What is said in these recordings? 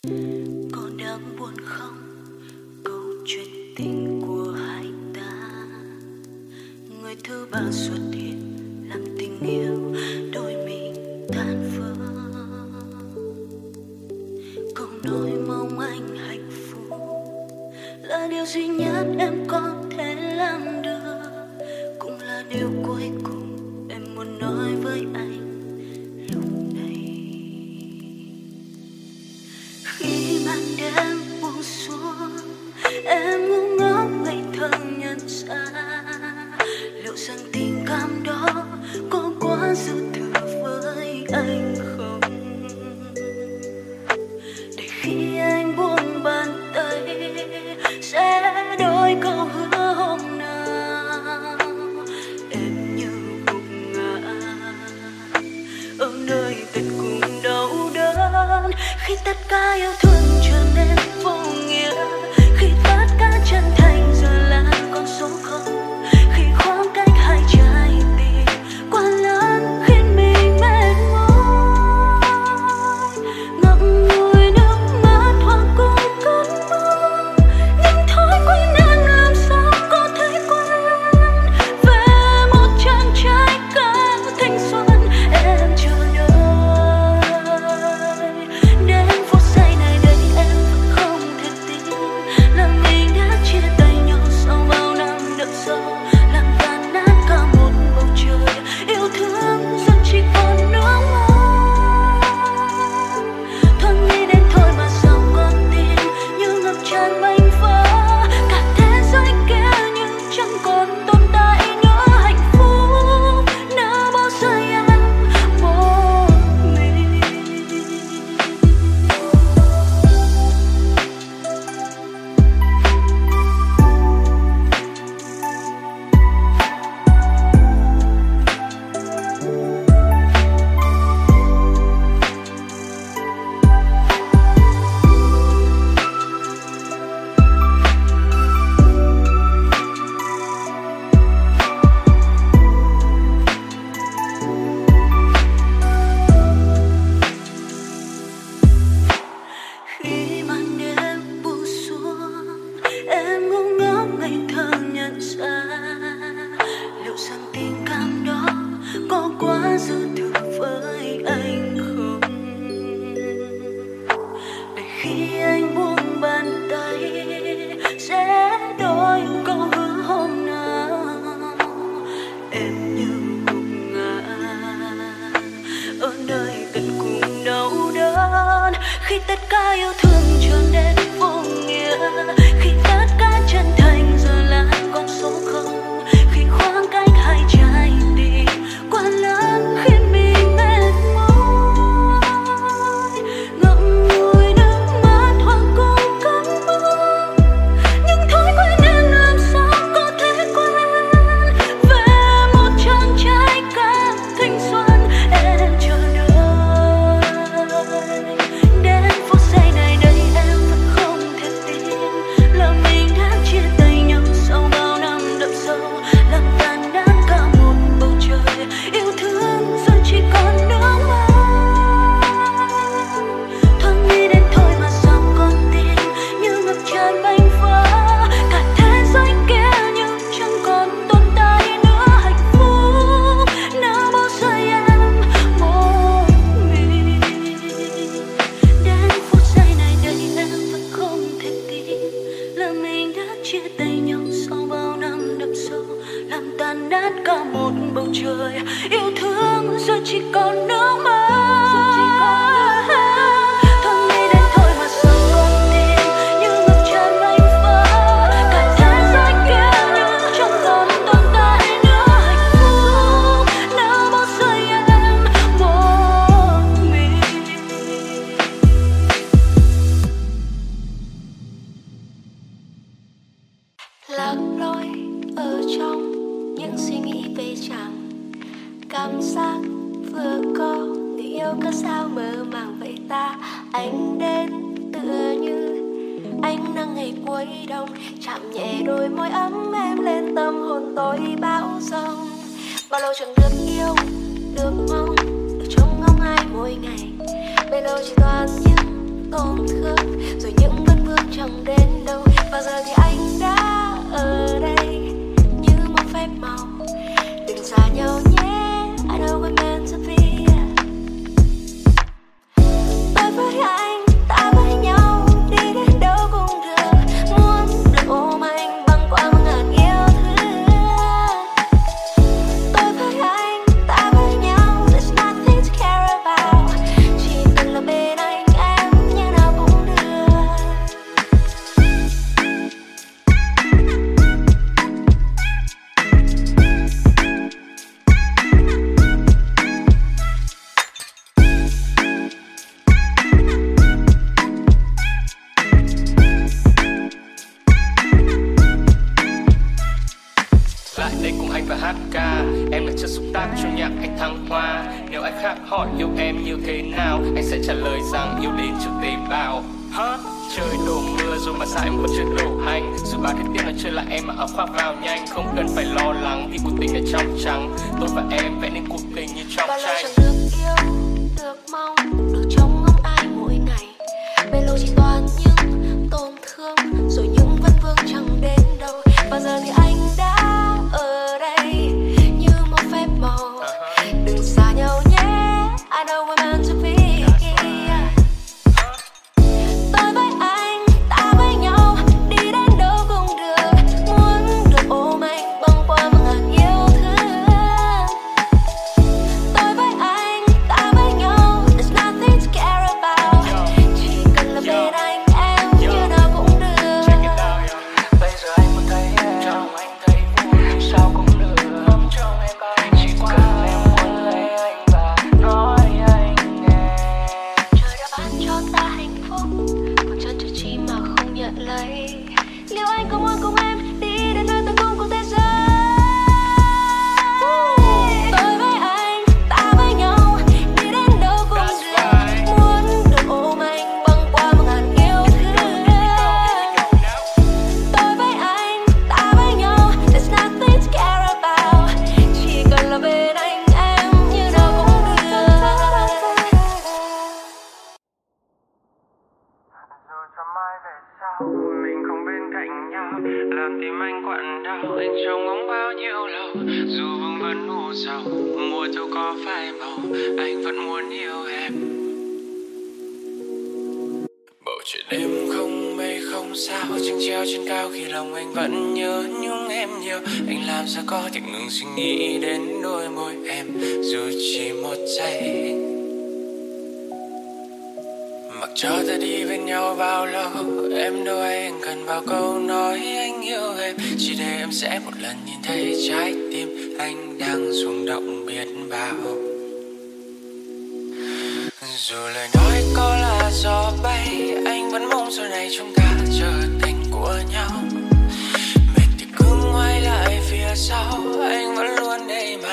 Có đáng buồn không câu chuyện tình của hai ta, người thứ ba xuất hiện làm tình yêu đôi mình tan vỡ. Câu nói mong anh hạnh phúc là điều duy nhất em có thể làm được, cũng là điều cuối cùng em muốn nói với anh lúc này. Khi màn đêm buông xuống, em ngu ngốc ngây thơ nhận ra liệu rằng tình cảm đó có quá dư thừa với anh không. Để khi anh buông bàn tay sẽ đổi câu hứa hôm nào em như gục ngã ở nơi tận cùng đau đớn. Khi tất cả yêu thương trở nên vô nghĩa, khi tất cả chân thành giờ là con số không, khi khoảng cách hai trái tim quá lớn khiến mình mệt mỏi, ngậm ngùi nước mắt hoặc cùng cơn mưa. Nhưng thói quen em làm sao có thể quên về một chàng trai cả thanh xuân em chờ đợi. Đến phút giây này đây em vẫn không thể tin là mình đã chia tay nhau sau bao năm đợi sâu, làm tan nát cả một bầu trời yêu thương giờ chỉ còn nước mắt. Thoáng nghĩ đến thôi mà sao con tim như ngập tràn bánh vỡ, cả thế giới kia như chẳng còn tồn tại nữa. Hạnh phúc đã bỏ rơi em một mình. Khi màn đêm buông xuống, em ngu ngốc ngây thơ nhận ra liệu rằng tình cảm đó có quá dư thừa với anh không. Để khi anh buông bàn tay sẽ đổi câu hứa hôm nào em như gục ngã ở nơi tận cùng đau đớn. Khi tất cả yêu thương trở nên vô nghĩa, khi tất cả chân thành giờ là con số không, khi khoảng cách hai trái tim quá lớn khiến mình mệt mỏi, ngậm ngùi nước mắt hoặc cùng cơn mưa. Nhưng thói quen em làm sao có thể quên về một chàng trai cả thanh xuân em chờ đợi. Đến phút giây này đây em vẫn không thể tin là mình đã chia tay nhau sau bao năm đậm sâu, làm tan nát cả một bầu trời yêu thương giờ chỉ còn nước mắt. Thoáng nghĩ đến thôi mà sao con tim như ngập tràn bánh vỡ, cả thế giới kia như chẳng còn tồn tại nữa. Hạnh phúc đã bỏ rơi em một mình. Đến phút giây này đây em vẫn không thể tin là mình đã chia tay nhau sau bao năm đậm sâu, làm tan nát cả một bầu trời yêu thương giờ chỉ còn nước mắt. Thoáng nghĩ đến thôi mà sao con tim như ngập tràn bánh vỡ, cả thế giới kia như chẳng còn tồn tại nữa. Hạnh phúc đã bỏ rơi em một mình. Lạc lối ở trong những suy nghĩ về chàng, cảm giác vừa có người yêu cớ sao mơ màng vậy ta. Anh đến tựa như ánh nắng ngày cuối đông, chạm nhẹ đôi môi ấm em lên tâm hồn tôi bão giông. Bao lâu chẳng được yêu, được mong, được trông ngóng ai mỗi ngày, bấy lâu chỉ toàn những tổn thương, rồi những vấn vương chẳng đến đâu. Và giờ thì anh đã ở đây như một phép màu. Đừng xa nhau nhé, I know we're meant to be. Tôi với anh, ta với nhau, đi đến đâu cũng được. Muốn được ôm anh băng qua một ngàn yêu thương. Tôi với anh, ta với nhau, there's nothing to care about. Chỉ cần là bên anh em như nào cũng được. Lại đây cùng anh và hát ca. Em là chất xúc tác cho nhạc anh thăng hoa. Nếu ai khác hỏi yêu em như thế nào, anh sẽ trả lời rằng yêu đến trước tế bào. Trời đổ mưa rồi mà sao em còn chưa đổ hành. Dù bao thế tiết nói chơi là em mà ấm khoác vào nhanh. Không cần phải lo lắng vì cuộc tình là trong trắng. Tôi và em vẽ nên cuộc tình như trong Bao lâu tranh. chẳng được yêu, được mong, được trông ngóng ai mỗi ngày. Bên lối chỉ toàn những tổn thương, rồi những vấn vương chẳng đến đâu. Và giờ thì anh đã ở đây như một phép màu. Đừng xa nhau nhé, I know we're meant to be. Tôi với anh, ta với nhau, đi đến đâu cũng được. Muốn được ôm anh băng qua một ngàn yêu thương. Tôi với anh, ta với nhau, there's nothing to care about. Chỉ cần là bên anh em như nào cũng được. Bây giờ anh muốn thấy em, trong anh thấy vui, sao cũng được. Ấm trong em bao chỉ cần em muốn lấy anh và nói anh nghe. Trời đã ban cho ta hạnh phúc, còn chân trời chi mà không nhận lấy. Liệu anh có muốn cùng em đi đến nơi tận cùng của thế giới? Tôi với anh, ta với nhau, đi đến đâu cũng được. Muốn được ôm anh băng qua một ngàn yêu thương. Tôi với anh, ta với nhau, there's nothing to care about. Chỉ cần là bên anh em như nào cũng được. Dù cho mai về sau mình không bên cạnh nhau, làm tim anh quặn đau, anh trông ngóng bao nhiêu lâu. Dù vương vấn u sầu, mùa thu có phai màu, anh vẫn muốn yêu em. Bầu trời đêm không mây không sao, trăng treo trên cao khi lòng anh vẫn nhớ nhung em nhiều. Anh làm sao có thể ngừng suy nghĩ đến đôi môi em, dù chỉ một giây. Mặc cho ta đi bên nhau bao lâu, em đâu anh cần bao câu nói anh yêu em. Chỉ để em sẽ một lần nhìn thấy trái tim anh đang rung động biết bao. Dù lời nói có là gió bay, anh vẫn mong sau này chúng ta trở thành của nhau. Mệt thì cứ ngoái lại phía sau, anh vẫn luôn đây mà.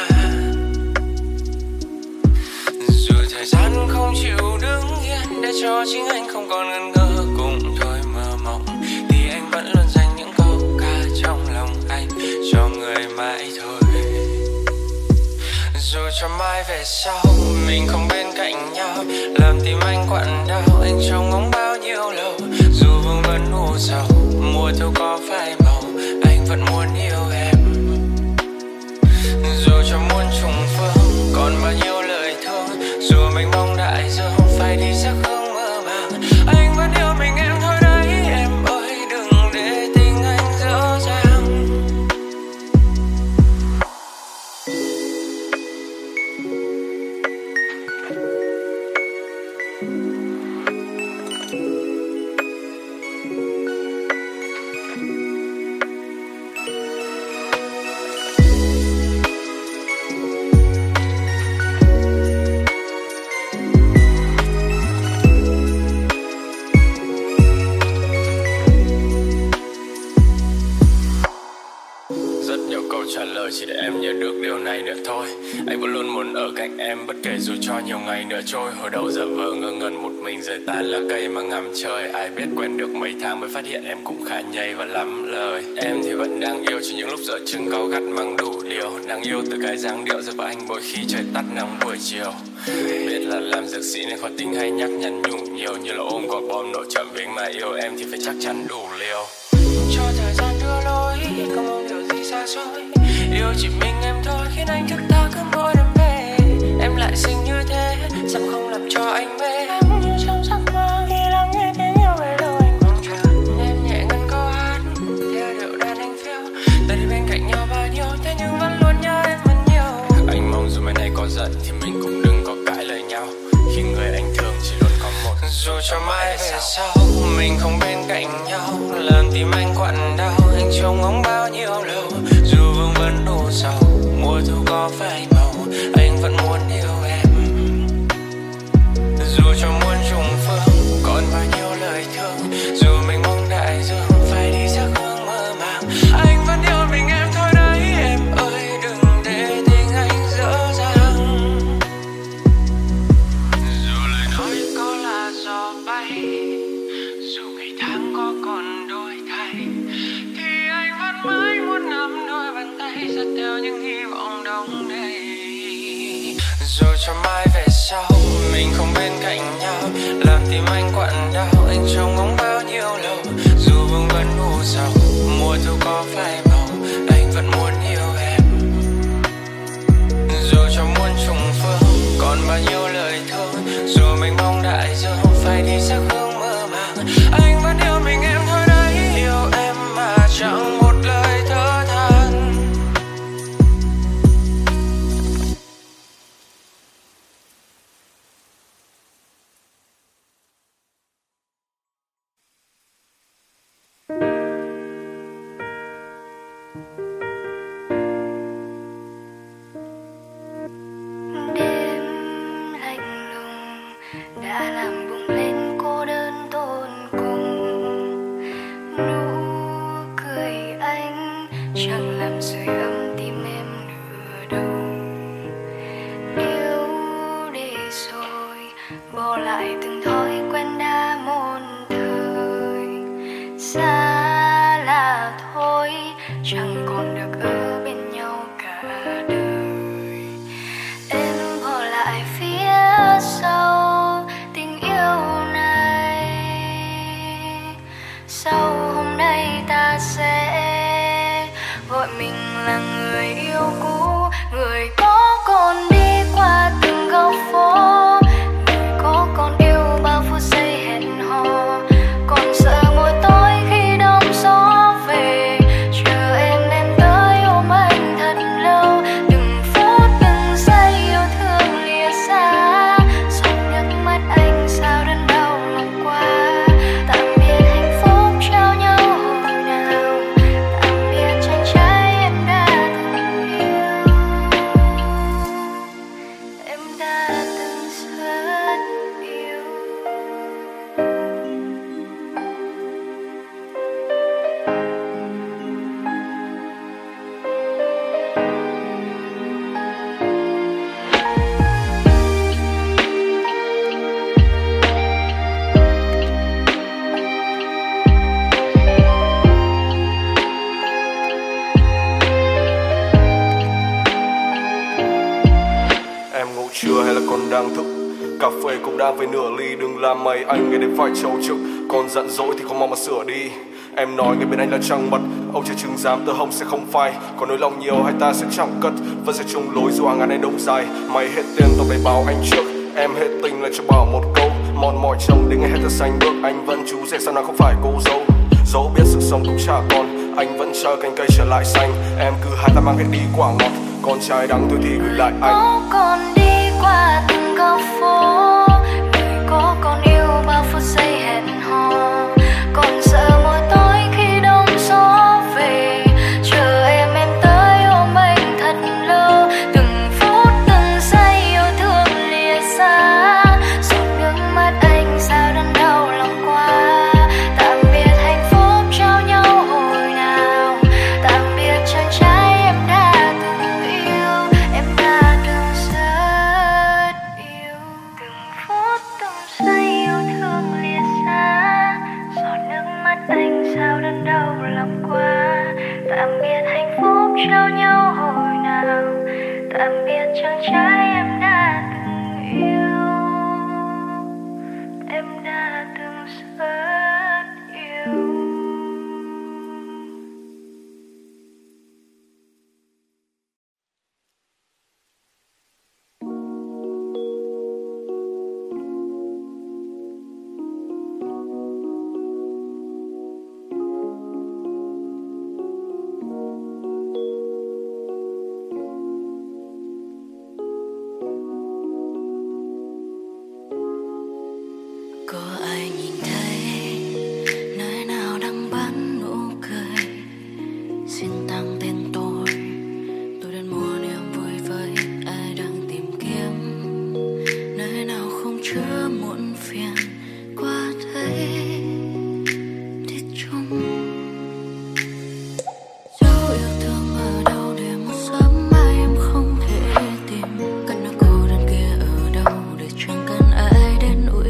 Dù thời gian không chịu đứng yên, để cho chính anh không còn ngần ngơ cùng thôi mơ mộng, thì anh vẫn luôn dành những câu ca trong lòng anh cho người mãi thôi. Dù cho mai về sau mình không bên cạnh nhau, làm tim anh quặn đau, anh trông ngóng bao nhiêu lâu. Dù vương vấn u sầu, mùa thu có phai màu, anh vẫn muốn yêu em. Dù cho muôn trùng phương còn bao nhiêu lời thương, dù mình mong đại dương phải đi sắc hương mơ màng, anh vẫn yêu mình em thôi đấy em ơi, đừng để tình anh dở dang. cho nhiều ngày nữa trôi. Hồi đầu giờ vờ ngơ ngẩn một mình rời tan lá cây mà ngắm trời. Ai biết quen được mấy tháng mới phát hiện em cũng khá nhây và lắm lời. Em thì vẫn đang yêu chỉ những lúc giờ chừng cáu gắt mang đủ điều. Đang yêu từ cái dáng điệu giờ và anh mỗi khi trời tắt nắng buổi chiều. Biết là làm dược sĩ nên khó tính hay nhắc nhắn nhủ nhiều. Như là ôm quả bom nổ chậm với mà yêu em thì phải chắc chắn đủ liều. Cho thời gian đưa lối, không mong điều gì xa xôi. Yêu chỉ mình em thôi khiến anh thức ta cứ mỗi đêm về. Em lại xinh như thế, sao không làm cho anh mê. Em như trong giấc mơ khi lắng nghe tiếng yêu về đâu anh mong chờ. Em nhẹ ngân câu hát, theo điệu đàn anh phiêu. Ta đi bên cạnh nhau bao nhiêu, thế nhưng vẫn luôn nhớ em vẫn nhiều. Anh mong dù mai này có giận thì mình cũng đừng có cãi lời nhau. Khi người anh thương chỉ luôn có một. Dù cho mãi về sau mình không bên cạnh nhau, làm tim anh quặn đau. Anh trông ngóng bao nhiêu lâu, dù vương vấn đủ sầu. Mùa thu có phai màu, anh vẫn muốn yêu em. Dù cho muôn trùng phương còn bao nhiêu lời thương, dù mình mong đại dương phải đi giấc hương mơ màng, anh vẫn yêu mình em thôi đấy. Em ơi đừng để tình anh dở dang. Dù lời nói có là gió bay, dù ngày tháng có còn đổi thay, thì anh vẫn mãi muốn nắm đôi bàn tay dắt theo những hy vọng đông đầy. Dù cho mai về sau mình không bên cạnh nhau, làm tim anh quặn đau. Anh trông ngóng bao nhiêu lâu, dù vương vấn u sầu. Mùa thu có phai màu, anh vẫn muốn yêu em. Dù cho muôn trùng phương còn bao nhiêu lời thương, dù mình mong đại dương phải đi giấc hương mơ màng, anh vẫn yêu mình em thôi đấy. Yêu em mà chẳng một lời thở than. Đêm lạnh lùng đã làm bùng lên cô đơn tột cùng. Nụ cười anh chẳng làm sưởi ấm tim em nửa đâu. Yêu đi rồi bỏ lại từng thói quen đã một thời. Xa là thôi chẳng còn được ở bên nhau cả đời. Em bỏ lại phía sau tình yêu này. Sau hôm nay ta sẽ gọi mình là người yêu cũ, người có còn đi qua từng góc phố, người có còn yêu bao phút giây hẹn hò, còn sợ mỗi tối khi đông gió về. Chờ em tới ôm anh thật lâu, từng phút từng giây yêu thương lìa xa. Giọt nước mắt anh sao đớn đau lòng quá. Tạm biệt hạnh phúc trao nhau hồi nào, tạm biệt chàng trai em đã từng yêu. Em đã từng rất yêu. Em ngủ chưa hay là còn đang thức? Cà phê cũng đang về nửa ly. Đừng làm mày anh nghe đến phải trầu trực. Còn giận dỗi thì không mong mà sửa đi. Em nói nghe bên anh là trăng mật, ông chưa chừng dám tơ hồng sẽ không phai. Còn nỗi lòng nhiều hay ta sẽ chẳng cất, vẫn sẽ chung lối dù hàng ngàn này đông dài. Mày hết tiền tao phải báo anh trước, em hết tình là cho bảo một câu. Mòn mỏi chồng đến ngày hết ta xanh bước, anh vẫn chú rể sao nào không phải cô dâu. Dẫu biết sự sống cũng chả còn, anh vẫn chờ cành cây trở lại xanh. Em cứ hai ta mang hết đi quả ngọt, con trai đắng thôi thì gửi lại anh. Có còn đi qua từng góc phố, người có còn yêu bao phút giây hẹn hò, còn sợ mỗi tối khi đông gió về. Chờ em tới ôm anh thật lâu, từng phút từng giây yêu thương lìa xa. Giọt nước mắt anh sao đớn đau lòng quá. Tạm biệt hạnh phúc trao nhau hồi nào, tạm biệt chàng trai em đã từng yêu. Em đã từng rất yêu. anh sao đến đâu lòng qua. Tạm biệt hạnh phúc trao nhau hồi nào. Tạm biệt chàng trai em đã từng yêu. Em đã từng rất yêu. Có ai nhìn thấy nơi nào đang bán nụ cười, xin tăng tên tôi đến mua niềm vui với ai đang tìm kiếm. Nơi nào không chứa muộn phiền, qua thấy đi chung. Dấu yêu thương ở đâu để một sớm mai em không thể tìm. Cơn đau cô đơn kia ở đâu để chẳng cần ai đến ủi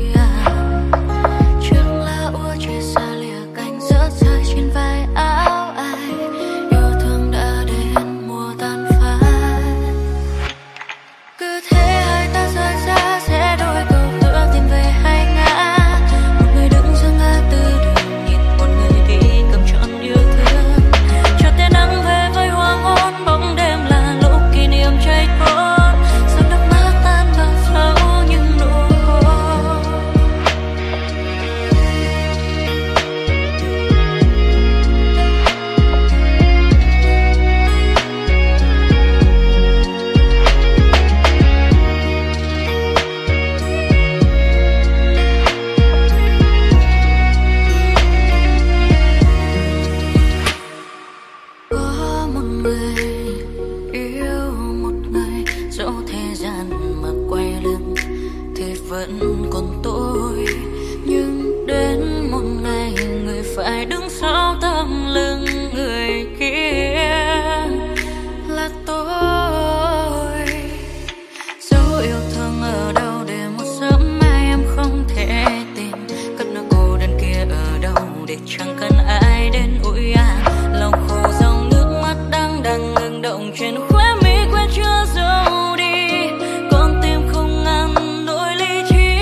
chia xa lìa cánh rớt rơi trên vai áo ai. Yêu thương đã đến mùa tan phai. Cứ thế hai ta rời xa sẽ đôi câu tựa tìm về hai ngã. Một người đứng giữa ngã tư đường nhìn một người đi cầm trọn yêu thương. Cho tia nắng về với hoàng hôn, bóng đêm là lúc kỷ niệm cháy thôn. Giọt nước mắt tan vào sâu những nụ hôn. Có một người yêu một người, dẫu thế gian mà quay lưng thì vẫn còn tôi. Nhưng đến một ngày người phải đứng sau tấm lưng người kia là tôi. Dấu yêu thương ở đâu để một sớm mai em không thể tìm. Cất nỗi cô đơn kia ở đâu để chẳng cần ai đến ủi an. Lòng khô dòng nước mắt đang ngừng động trên khóe mi quên chưa dấu đi. Con tim không ngăn nổi lý trí.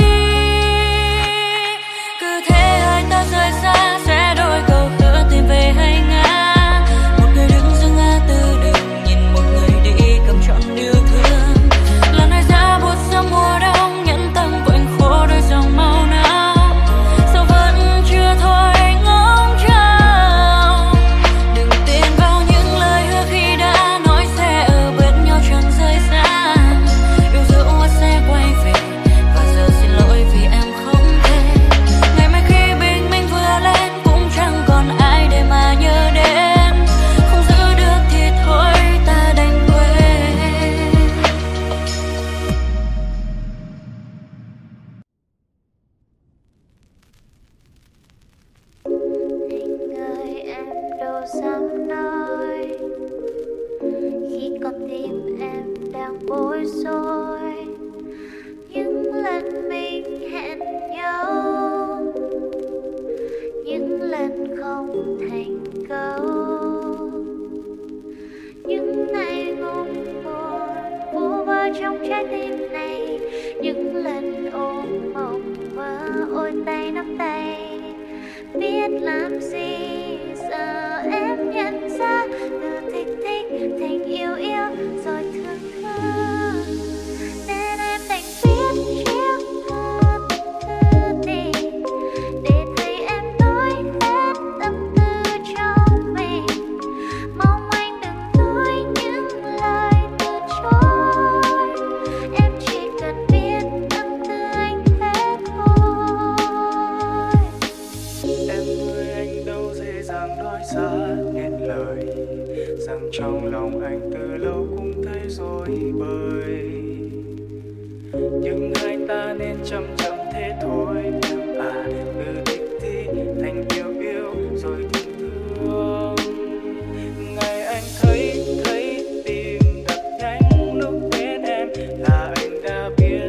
Cứ thế hai ta rời xa sẽ đôi câu hứa tìm về hai ngã. Một người đứng giữa ngã tư đường nhìn một người đi cầm trọn yêu thương. Lần này ra buốt giữa mùa đông nhẫn tâm quạnh khô đôi dòng màu não. Sao vẫn chưa thôi ngóng trông. Đừng tin vào những lời hứa khi đã nói sẽ ở bên nhau chẳng rời xa. Yêu dấu sẽ quay về và giờ xin lỗi vì em không thể. Ngày mai khi bình minh vừa lên cũng chẳng còn ai để mà nhớ đến. Không giữ được thì thôi ta đành quên. Anh ơi em đâu dám nói khi con tim em đang bối rối. Những lần mình hẹn nhau, những lần không thành công, những ngày ngủ buồn vô vơ trong trái tim này. Những lần ôm mộng mơ ôi tay nắm tay, biết làm gì giờ em nhận ra. Từ thích thích thành yêu yêu rồi thương thương, nên em đành viết chiếc thư tình để thấy em nói hết tâm tư trong mình. Mong anh đừng nói những lời từ chối, em chỉ cần biết tâm tư anh thế thôi. Em ơi anh đâu dễ dàng nói ra nên lời, rằng trong lòng anh từ lâu cũng thấy rối bời. Nhưng hai ta nên chậm chậm thế thôi. Từ thích thì thành yêu yêu rồi thương thương. Ngày anh thấy tim đập nhanh lúc bên em là anh đã biết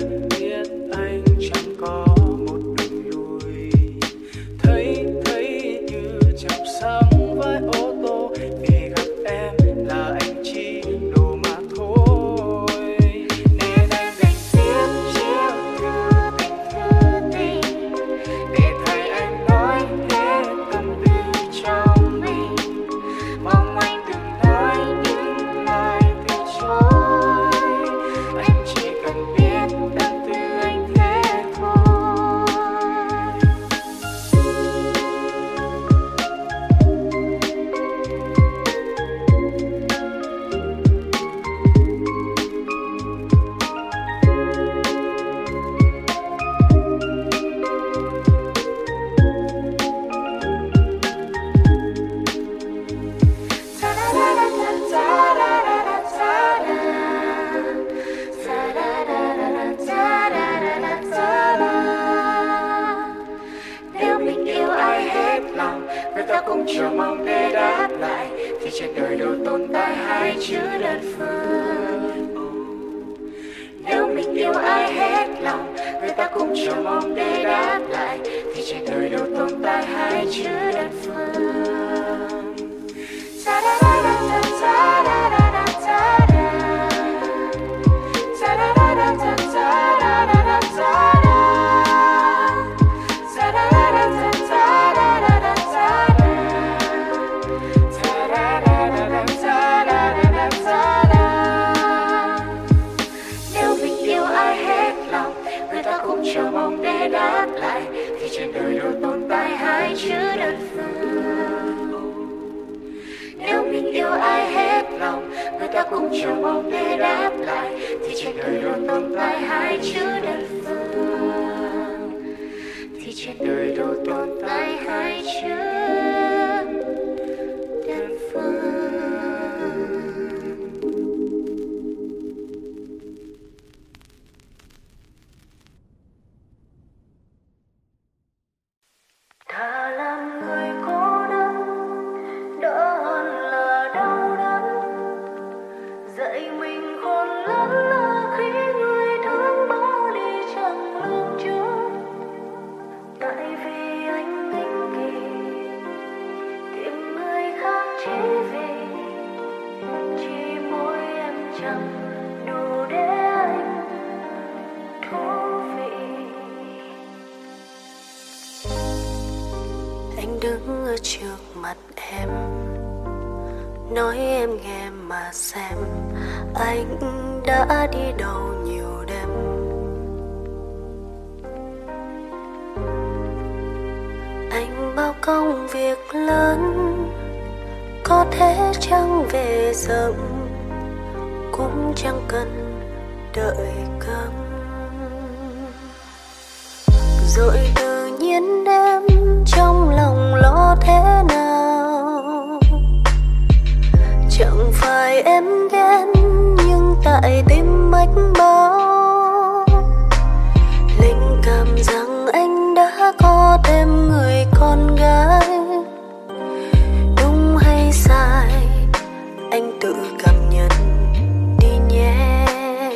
anh chẳng có một đường lui. Thấy như cũng chờ mong để đáp lại, thì trên đời đâu tồn tại hai chữ đơn phương. Nếu mình yêu ai hết lòng, người ta cũng chờ mong để đáp lại, thì trên đời đâu tồn tại hai chữ đơn phương. Chờ mong để đáp lại, thì trên đời đâu tồn tại hai chữ đơn phương. Nếu mình yêu ai hết lòng, người ta cũng chờ mong để đáp lại, thì trên đời đâu tồn tại hai chữ đơn phương. Thì trên đời đâu tồn tại hai chữ đơn phương. Thà làm người cô đơn đỡ hơn là đau đớn, dạy mình khôn lớn là khi người thương bỏ đi chẳng lường trước. Tại vì anh ích kỷ tìm người khác chỉ vì môi em chẳng đủ để anh thú vị. Anh đứng ở trước mặt em, nói em nghe mà xem anh đã đi đâu nhiều đêm. Anh bao công việc lớn, có thể chẳng về sớm, cũng chẳng cần đợi cơm. Rồi tự nhiên em trong lòng lo thế nào, chẳng phải em ghen nhưng tại tim mách báo, linh cảm rằng anh đã có thêm người con gái. Đúng hay sai anh tự cảm nhận đi nhé.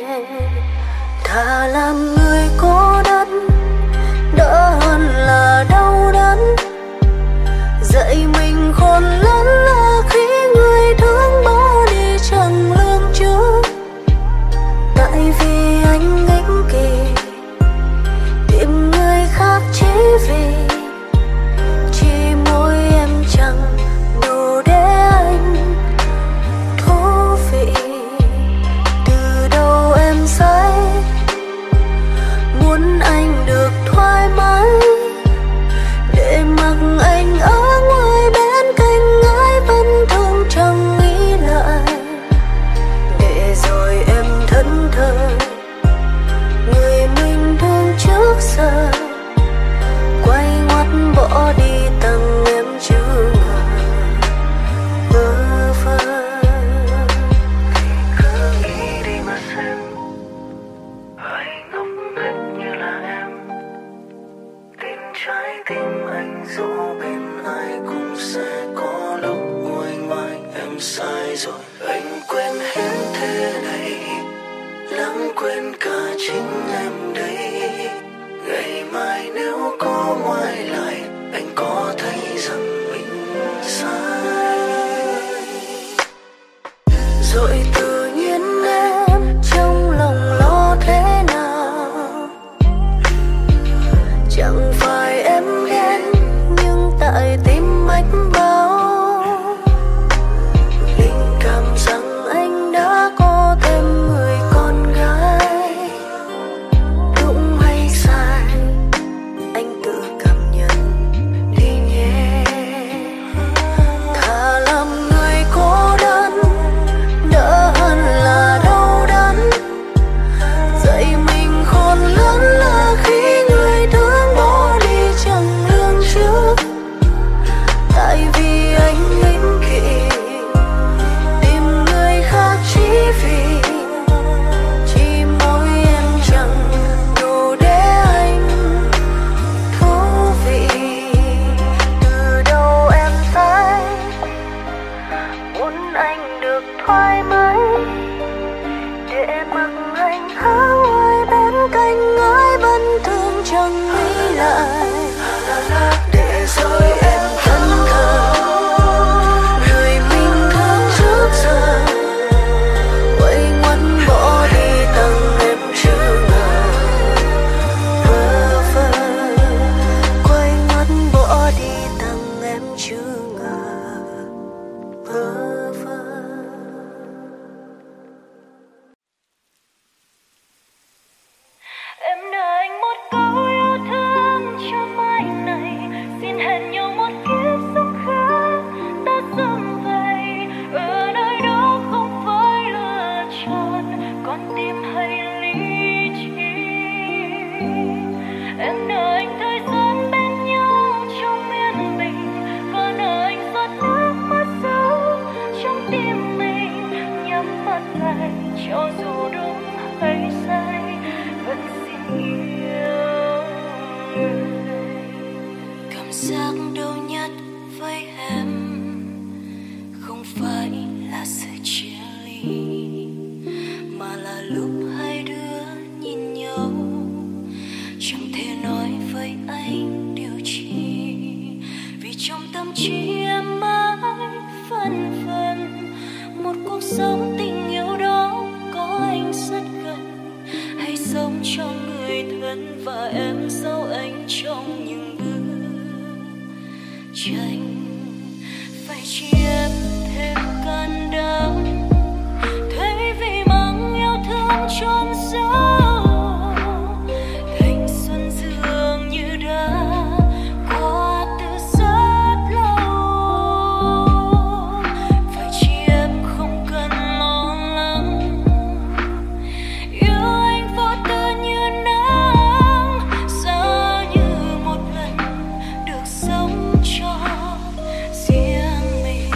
Thà làm người cô đơn đỡ hơn là đau đớn, dạy mình khôn lớn là khi người thương bỏ đi chẳng lường trước. Tại vì anh ích kỷ tìm người khác chỉ vì môi em chẳng đủ để anh thú vị. Từ đâu em sai, muốn anh được thoải mái, để mặc anh ở ngoài bên cạnh ai vẫn thương chẳng nghĩ lại. Để rồi em thẫn thờ người mình thương trước giờ, quay ngoắt bỏ đi tầng em chưa ngờ bơ vơ. Cứ nghĩ đi mà xem, ai ngốc nghếch như là em. Tin trái tim anh dỗ bên ai cũng sẽ có lúc nguôi ngoai. Em sai rồi, anh quên hết thế này, lãng quên cả chính em đây. Ngày mai nếu có ngoái lại, anh có thấy rằng mình sai. Rồi tự nhiên em trong lòng lo thế nào, chẳng phải em ghen nhưng tại tim mách báo, linh cảm rằng anh đã có thêm người con gái. Đúng hay sai anh tự cảm nhận đi nhé. Thà làm người cô đơn đỡ hơn là đau đớn, dạy mình khôn lớn là khi người thương bỏ đi chẳng nghĩ lại, để rồi em thẫn thờ người mình thương trước giờ, quay ngoắt bỏ đi tầng em chưa ngờ, vơ vơ quay ngoắt bỏ đi tầng em chưa ngờ, vơ vơ. Em nợ anh một câu yêu thương cho mai này, xin hẹn nhau một kiếp sống khác, ta dừng vậy ở nơi đó không phải lựa chọn con tim hay lý trí. Em nợ anh thời gian bên nhau trong yên bình, và nợ anh giọt nước mắt sâu trong tim mình, nhắm mắt lại cho dù đúng hay sai vẫn xin yêu người. Cảm giác đau nhất với em không phải là sự chia ly, mà là lúc hai đứa nhìn nhau chẳng thể nói với anh điều chi, vì trong tâm trí em mãi phân vân một cuộc sống tình yêu đó có anh rất gần, hay sống cho người thân và em giấu anh trong những bức tranh. Phải chi em thêm can đảm, thay vì mang yêu thương chôn giấu, thanh xuân dường như đã qua từ rất lâu. Phải chi em không cần lo lắng, yêu anh vô tư như nắng, giá như một lần được sống cho riêng mình.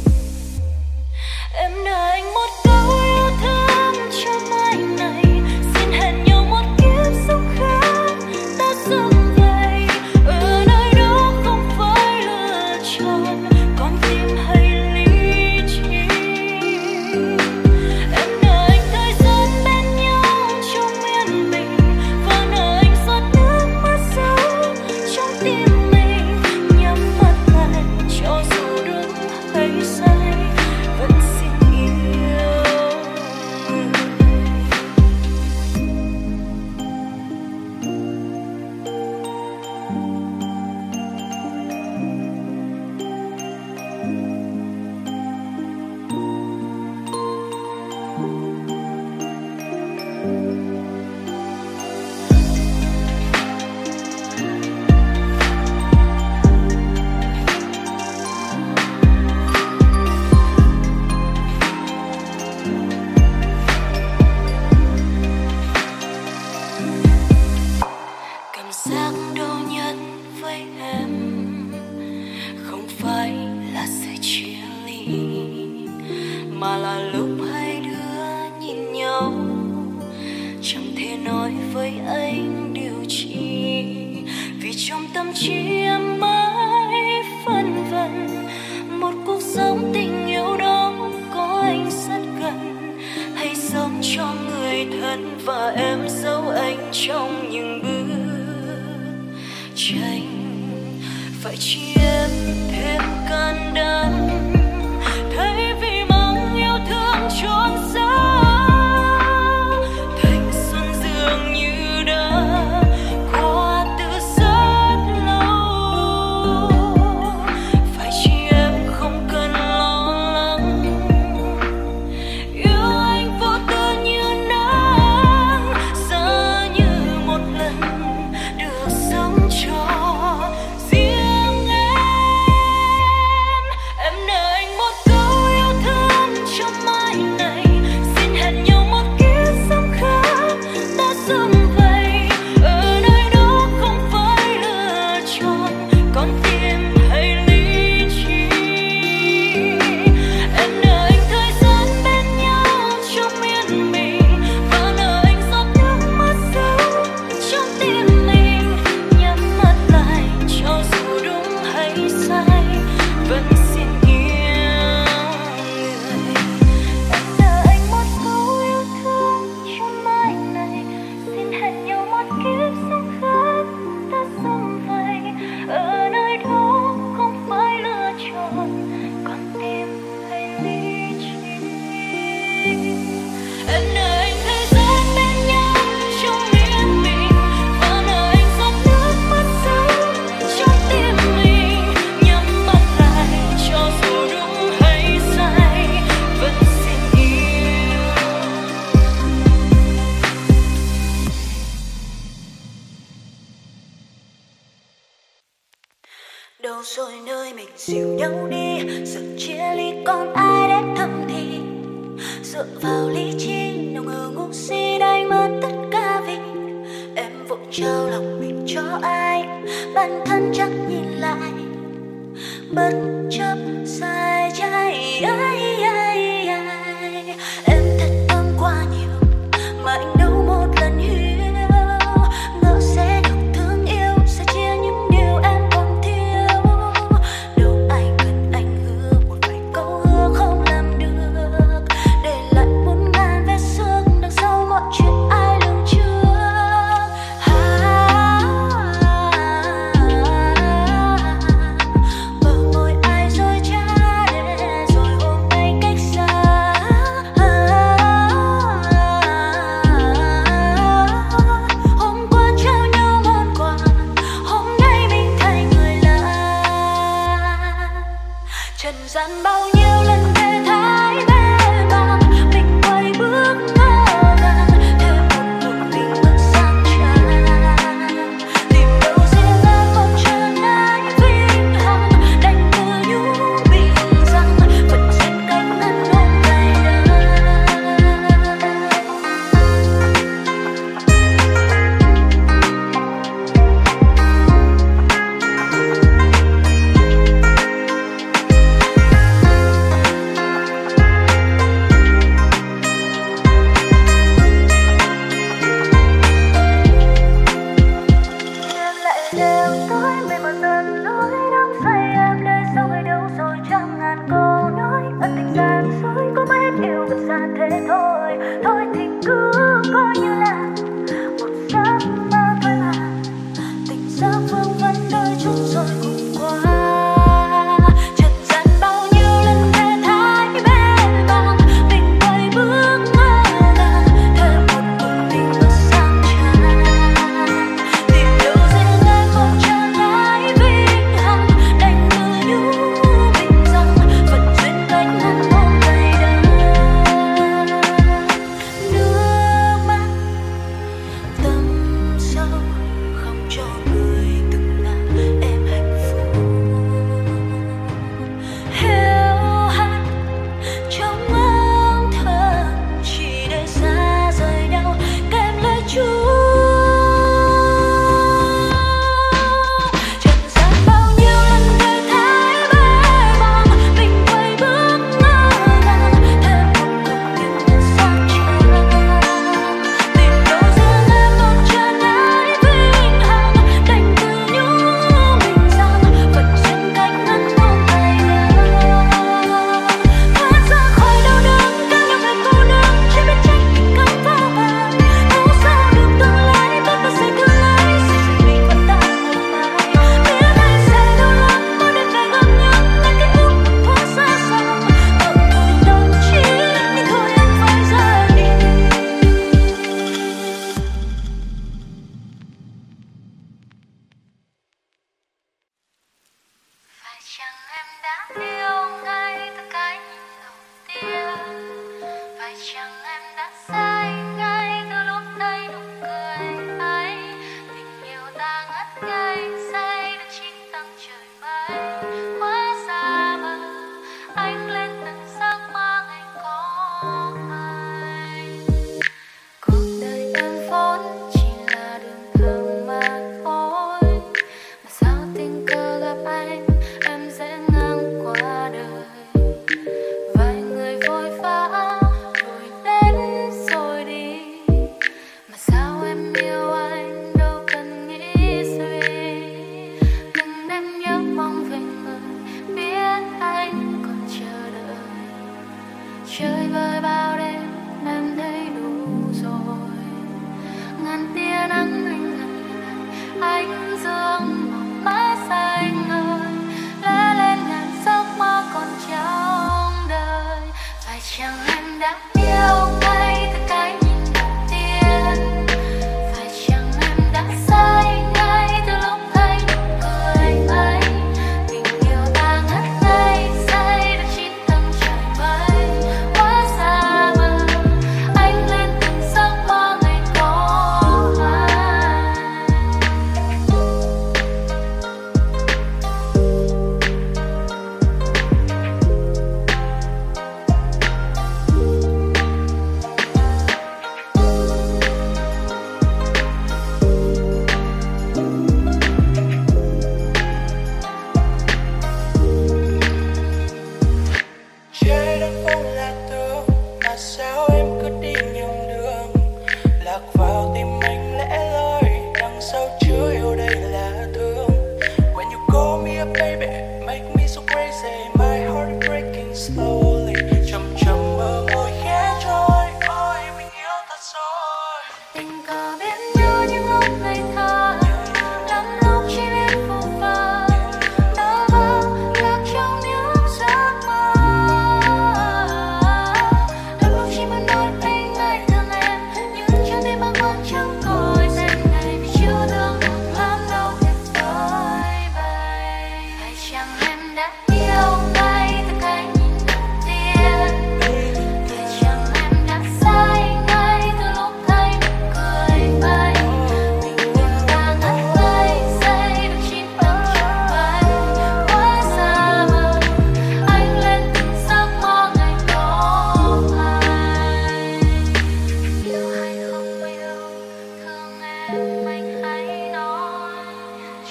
Em nợ anh một câu yêu thương cho mai này, xin hẹn nhau một kiếp sống khác, ta dừng vậy ở nơi đó không phải lựa chọn con tim hay lý trí. Em nợ anh thời gian bên nhau trong yên bình, và nợ anh giọt nước mắt sâu trong tim mình, nhắm mắt lại cho dù đúng hay sai vẫn xin yêu người. Cảm giác đau nhất với em không phải là sự chia ly, mà là lúc hai đứa nhìn nhau chẳng thể nói với anh điều chi, vì trong tâm trí em mãi phân vân một cuộc sống tình yêu đó có anh rất gần, hay sống cho người thân và em giấu anh trong những bức tranh. Phải chi em thêm can đảm, thay vì mang yêu thương chôn giấu, thanh xuân dường như đã qua từ rất lâu. Phải chi em không cần lo lắng, yêu anh vô tư như nắng, giá như một lần được sống cho riêng em. đâu rồi nơi mình dìu nhau đi, sự chia ly còn ai để thầm thì dựa vào lý trí nào ngờ ngu si đánh mất tất cả vì em vội trao lòng mình cho ai, bản thân chẳng nhìn lại bất chấp sai trái. Em thật tâm quá nhiều mà anh đâu một lần hiểu, ngỡ sẽ được thương yêu, sẽ chia những điều em còn thiếu. Đâu ai cần anh hứa một vài câu hứa không làm được, để lại 1000 vết xước đằng sau mọi chuyện ai lường trước. Bờ môi ai dối trá để rồi hôm nay cách xa. Hôm qua trao nhau món quà, hôm nay mình thay người lạ. Trần gian bao nhiêu lần về thái bề bàng, mình quay bước ngỡ ngàng, thêm một cuộc tình bước sang trang. Tìm đâu riêng em một trần ai vinh hằng, đành cứ nhủ mình rằng vẫn sẽ cách ngăn hôm nay đây.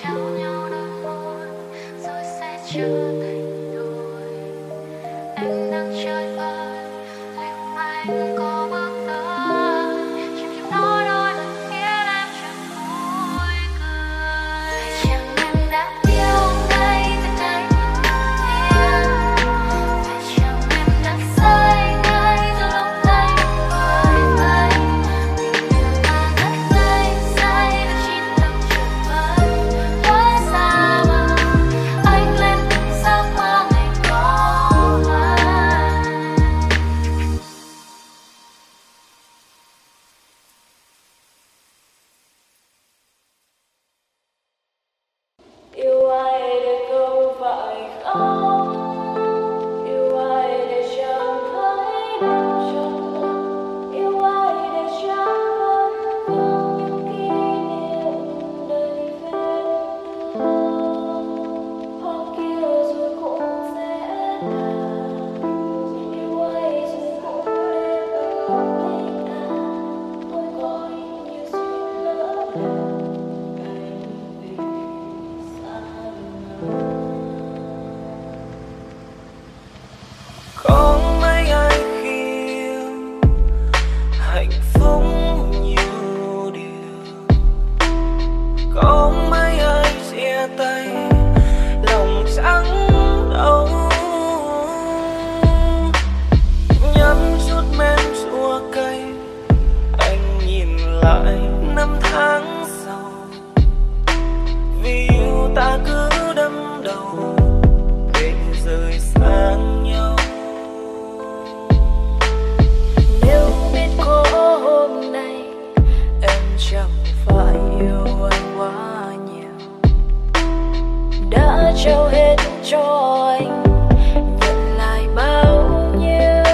trao nhau đôi môi rồi sẽ trở thành đôi. Em đang chơi vơi liệu anh có bước tới chìm chìm nói đôi lời khiến em chẳng vui cười. Phải chăng em đã yêu ngay từ ngày đầu tiên? Phải chăng em đã say ngay từ lúc thấy với anh? Tình yêu ta rất say say được chín tầng trời vơi quá xa mà anh lên giấc mơ ngày có anh. Yêu ai để không phải không, yêu ai để chẳng thấy đau trong lòng, yêu ai để chẳng vẫn vương những kỷ niệm đầy vết thương. Hoa kia rồi cũng sẽ tàn, yêu ai rồi cũng đến lúc ly tan. Tôi coi như duyên lỡ làng anh vì xa lờ. Có mấy ai khi yêu hạnh phúc nhiều điều, có mấy ai chia tay lòng chẳng đau. Nhắm chút men chua cay, anh nhìn lại năm tháng sau, vì yêu ta cứ đâm đầu để rời xa nhau. Nếu biết có hôm nay em chẳng phải yêu anh quá nhiều, đã trao hết cho anh, nhận lại bao nhiêu.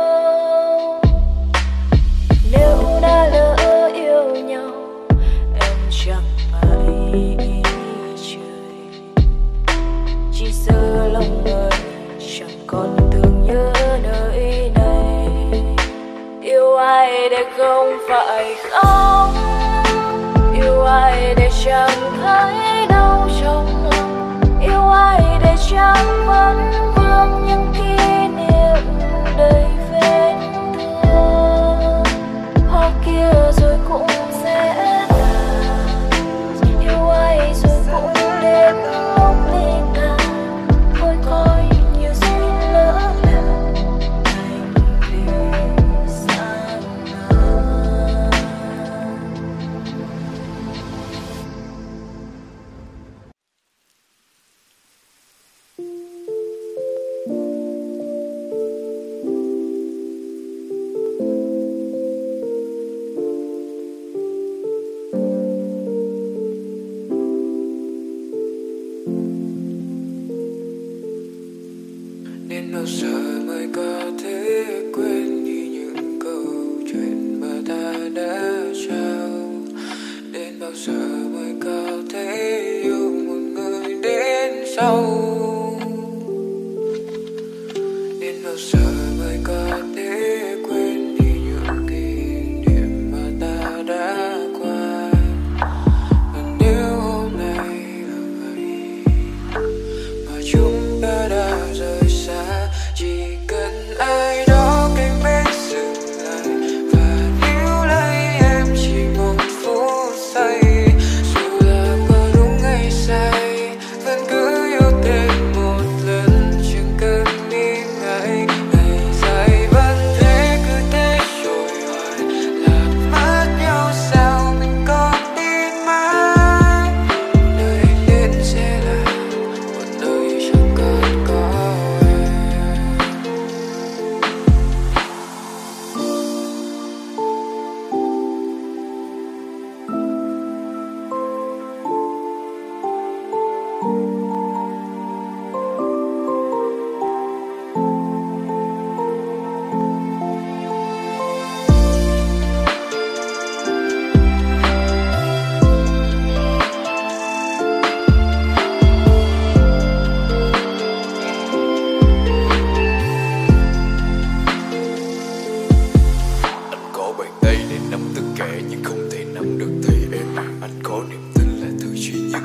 Nếu đã lỡ yêu nhau em chẳng ngại ý trời, chỉ sợ lòng người chẳng còn tưởng nhớ nơi này. Yêu ai để không phải không, yêu ai để chẳng thấy đau trong lòng, yêu ai để chẳng vẫn vương những kỷ niệm đầy vết thương. Hoa kia rồi cũng sẽ tàn, yêu ai rồi cũng đến lúc ly tan. Thôi coi như duyên lỡ làng anh vì xa lờ. Đến bao giờ mới có thể quên đi những câu chuyện mà ta đã trao? Đến bao giờ mới có thể yêu một người đến sau? Đến bao giờ mới có thể quên đi những kỷ niệm mà ta đã qua? Và nếu hôm nay là ngày mà chúng ta đã rời xa, chỉ cần ai đó cạnh bên dừng lại và níu lấy em chỉ một phút giây. Dù là có đúng hay sai, vẫn cứ yêu thêm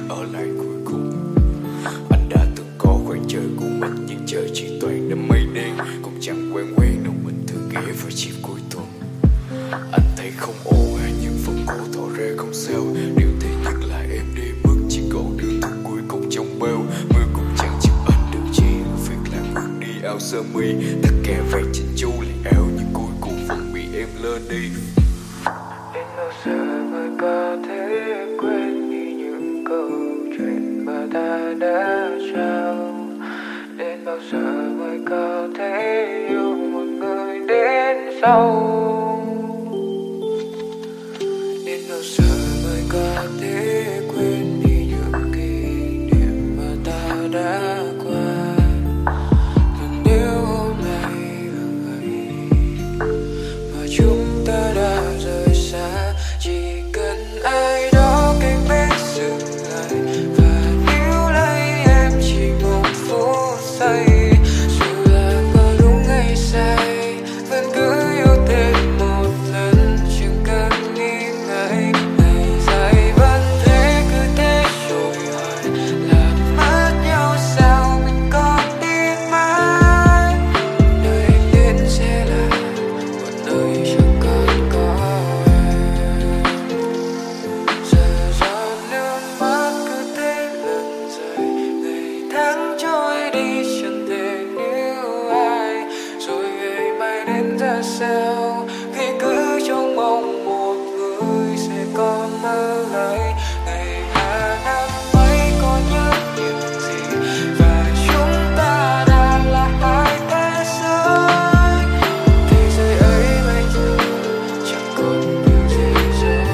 ở lại cuối cùng. Anh đã từng có khoảng trời của mình, nhưng trời chỉ toàn đám mây đen. Cũng chẳng quen đâu mình thường ghé vào chiều cuối tuần. Anh thấy không ổn nhưng phần cổ tỏ ra không sao. Điều tệ nhất là em đi mất, chỉ còn đường thức cuối cùng trong bao. Mưa cũng chẳng chịu anh được che, việc làm ngược đi áo sơ mi. Tất cả vàng chỉnh chu lại áo, nhưng cuối cùng vẫn bị em lơ đi. Đến bao giờ mới có thể quên đi những câu chuyện mà ta đã trao? Đến bao giờ mới có thể yêu một người đến sau? Đến bao giờ mới có thể quên đi những kỷ niệm mà ta đã qua? Và nếu hôm nay là ngày mà chúng ta đã rời xa, chỉ cần ai đó cạnh bên dừng lại và níu lấy em chỉ một phút giây. Dù là có đúng hay sai, vẫn cứ yêu thêm một lần, chẳng cần nghĩ ngợi. Ngày dài vẫn thế, cứ thế rồi hoài, làm mất nhau sao mình còn đi mãi. Nơi anh đến sẽ là một nơi chẳng còn có em. Giờ giọt nước mắt cứ thế lần dài, ngày tháng trôi đi chẳng thể níu ai. Rồi ngày mai đến ra sao, khi cứ trong mong một người sẽ có mơ lại. Ngày Hà năm ấy có nhớ những gì, và chúng ta đã là hai thế giới. Thế giới ấy bây giờ chẳng còn điều gì giống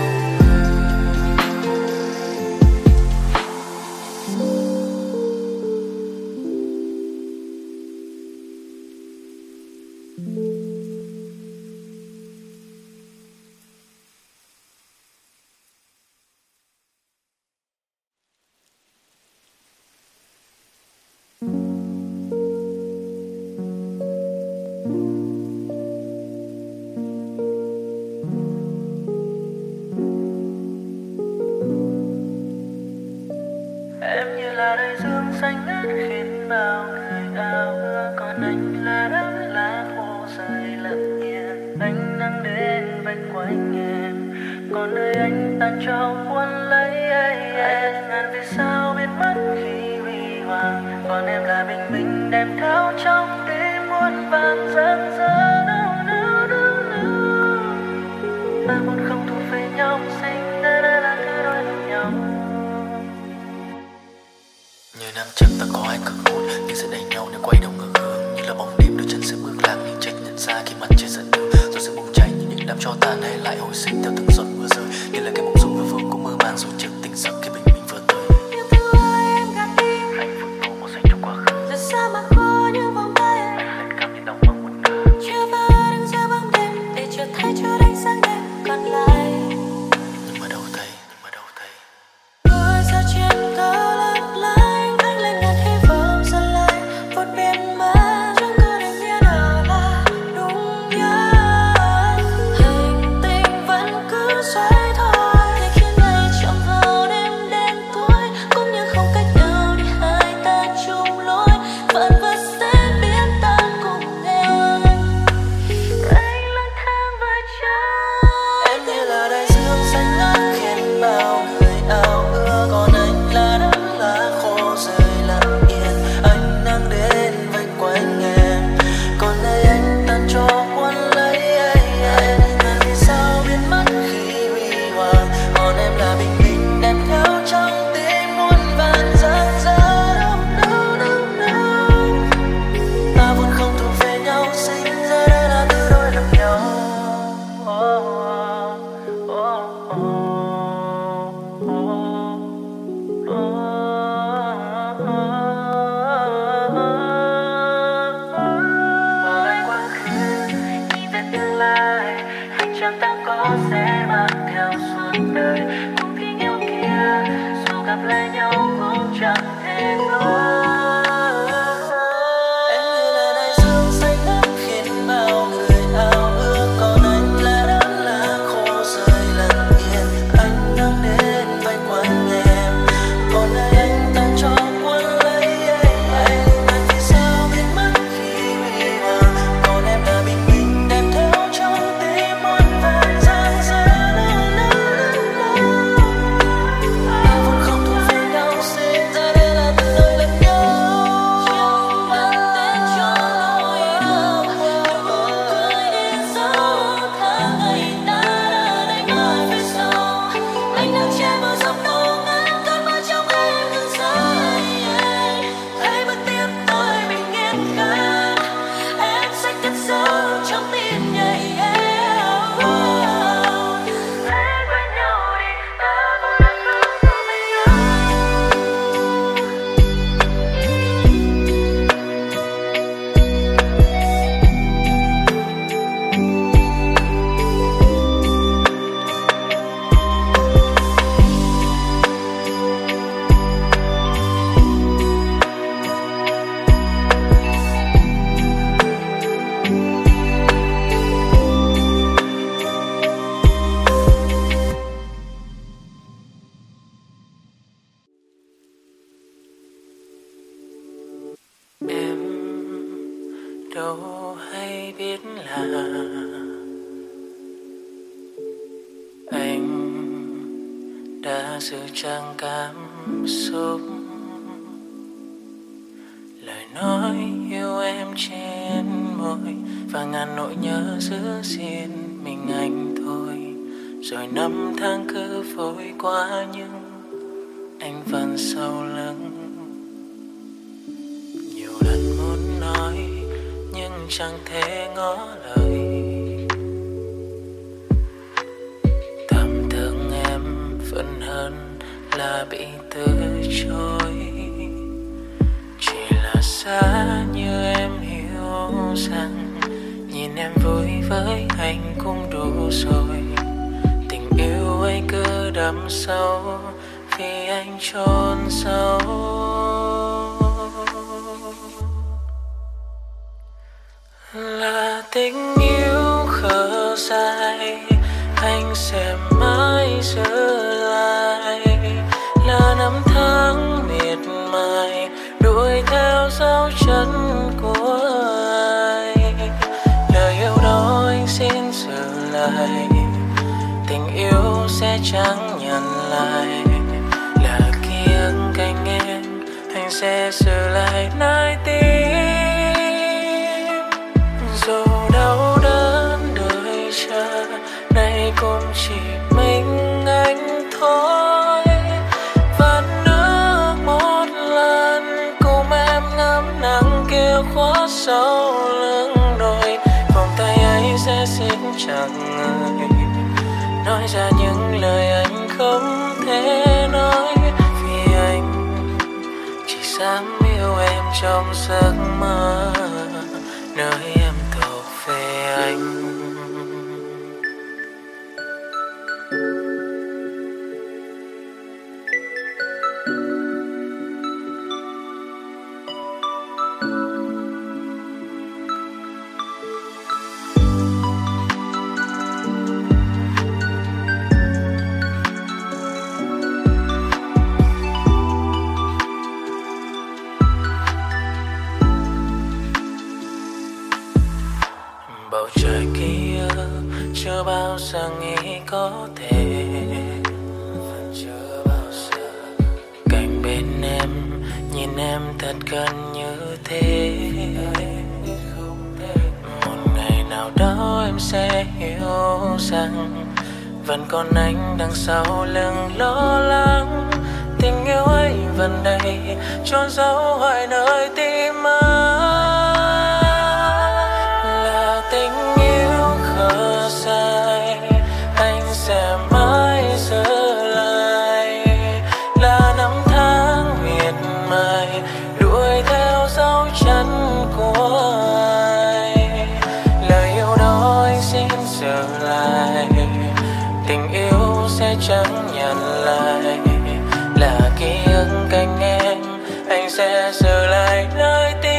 Em như là đại dương xanh ngát khiến bao người ao ước, còn anh là đám lá khô rơi lặng yên. Ánh nắng đến vây quanh em, còn nơi anh tan cho cuốn lấy em. Ngàn vì sao biết mất khi huy hoàng, còn em là bình minh đem theo trong tim muôn vàn rạng rỡ. Ta muốn không thuộc về nhau, sinh ra đã là thứ đôi lòng nhau. Nhiều năm trước ta có ai cực hôn, nhưng sẽ đẩy nhau nếu quay đầu ngược hướng. Như là bóng đêm đôi chân sẽ bước lạc, nhưng trách nhận ra khi mặt trời dần đường. Rồi sẽ bùng cháy như những đám tro tàn hay lại hồi sinh theo từng giọt mưa rơi. Như là cái mộng du vừa vương cũng mơ màng rồi chợt tỉnh giấc khi bình minh vừa tới. Yêu thương ơi em gạt đi, Hạnh phúc vô màu xanh trong quá khứ. giờ xa mà khô như vòng tay. Anh cảm nhận đau mong một đời. Chưa vỡ đứng giữa bóng đêm, để chợt thấy chút ánh sáng đêm còn lại. Nhưng mà đâu thấy. Ngôi sao trên cao lấp lánh, ánh lên ngàn hy vọng dần lại vụt biến mất. Chẳng có định nghĩa nào là đúng nhất. Hành tinh vẫn cứ xoay thôi, để khiến ngày chậm vào đêm đen tối. Cũng như không cách nào để hai ta chung lối, vạn vật sẽ biến tan cùng em. Anh lang thang với trái. Em như là đại dương xanh ngát khiến bao người ao ước, còn anh là đám lá khô rơi lặng yên. Ánh nắng đến vây quanh em, còn nơi anh tan cho cuốn lấy em. Ngàn vì sao biến mất khi huy hoàng, còn em là bình minh đem theo trong tim muôn vàn rạng rỡ. Ta vốn không thuộc về nhau, sinh ra đã là thứ đôi lập nhau. Lại quá khứ, nhìn về tương lai, hành trang ta có sẽ mang theo suốt đời. Cùng tình yêu kia, dù gặp lại nhau cũng chẳng thể nuối. Em như là đại dương xanh ngát khiến bao người ao ước, còn anh là đám lá khô rơi lặng yên. Ánh nắng đến vây quanh em, còn đâu hay biết là anh đã giữ trang cảm xúc. Lời nói yêu em trên môi và ngàn nỗi nhớ giữ riêng mình anh thôi. Rồi năm tháng cứ vội qua nhưng anh vẫn sau lưng. Nhiều lần muốn nói nhưng chẳng thể ngỏ lời. Thầm thương em vẫn hơn là bị từ chối. Chỉ là xa như em hiểu rằng nhìn em vui với anh cũng đủ rồi. Tình yêu ấy cứ đậm sâu vì anh chôn sâu. Là tình yêu khờ dại anh sẽ mãi giữ lại. Là năm tháng miệt mài đuổi theo dấu chân của ai. Lời yêu đó anh xin giữ lại. Tình yêu sẽ chẳng nhận lại. Là ký ức cạnh em anh sẽ giữ lại nơi tim. Dù đau đớn đợi chờ nay cũng chỉ mình anh thôi. Và nước một lần cùng em ngắm nắng kia khuất sau lưng đồi. Vòng tay ấy sẽ xin chẳng người nói ra những lời anh không thể nói. Vì anh chỉ dám yêu em trong giấc mơ nơi em thuộc về anh. Bầu trời kia chưa bao giờ nghĩ có thể. Chưa bao giờ cạnh bên em nhìn em thật gần như thế. Một ngày nào đó em sẽ hiểu rằng vẫn còn anh đằng sau lưng lo lắng. Tình yêu ấy vẫn đây trôn giấu hoài nơi tim anh. Tình yêu khờ dại anh sẽ mãi giữ lại. Là năm tháng miệt mài đuổi theo dấu chân của ai. Lời yêu đó anh xin giữ lại. Tình yêu sẽ chẳng nhận lại. Là ký ức cạnh em anh sẽ giữ lại nơi tim.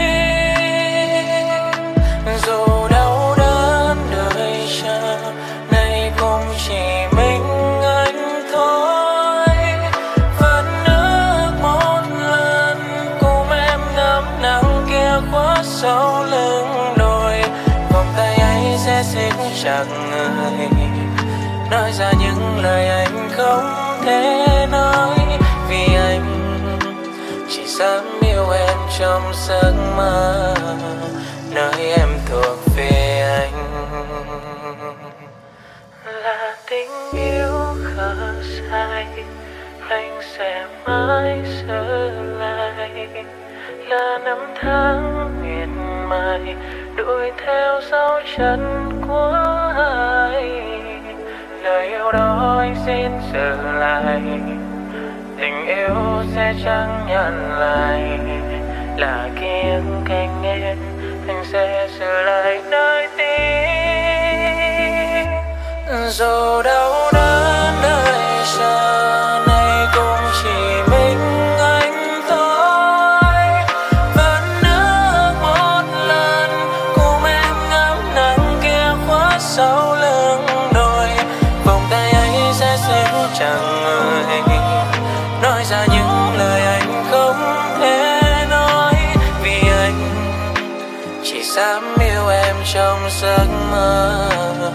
Dù đau đớn đợi chờ nay cũng chỉ mình anh thôi. Vẫn ước một lần cùng em ngắm nắng kia khuất sau lưng đồi. Vòng tay ấy sẽ xích chặt người nói ra những lời anh không thể nói. Vì anh chỉ dám yêu em trong giấc mơ nơi em thuộc về anh. Là tình yêu khờ dại anh sẽ mãi giữ lại. Là năm tháng miệt mài đuổi theo dấu chân của ai. Lời yêu đó anh xin giữ lại. Tình yêu sẽ chẳng nhận lại. Là ký ức cạnh em anh sẽ giữ lại nơi tim. Dù đau đớn đợi chờ nay cũng chỉ mình anh thôi. Vẫn ước một lần cùng em ngắm nắng kia khuất sau lưng đồi. Vòng tay ấy sẽ xích chẳng người nói ra những lời anh không thể nói. Vì anh chỉ dám yêu em trong giấc mơ.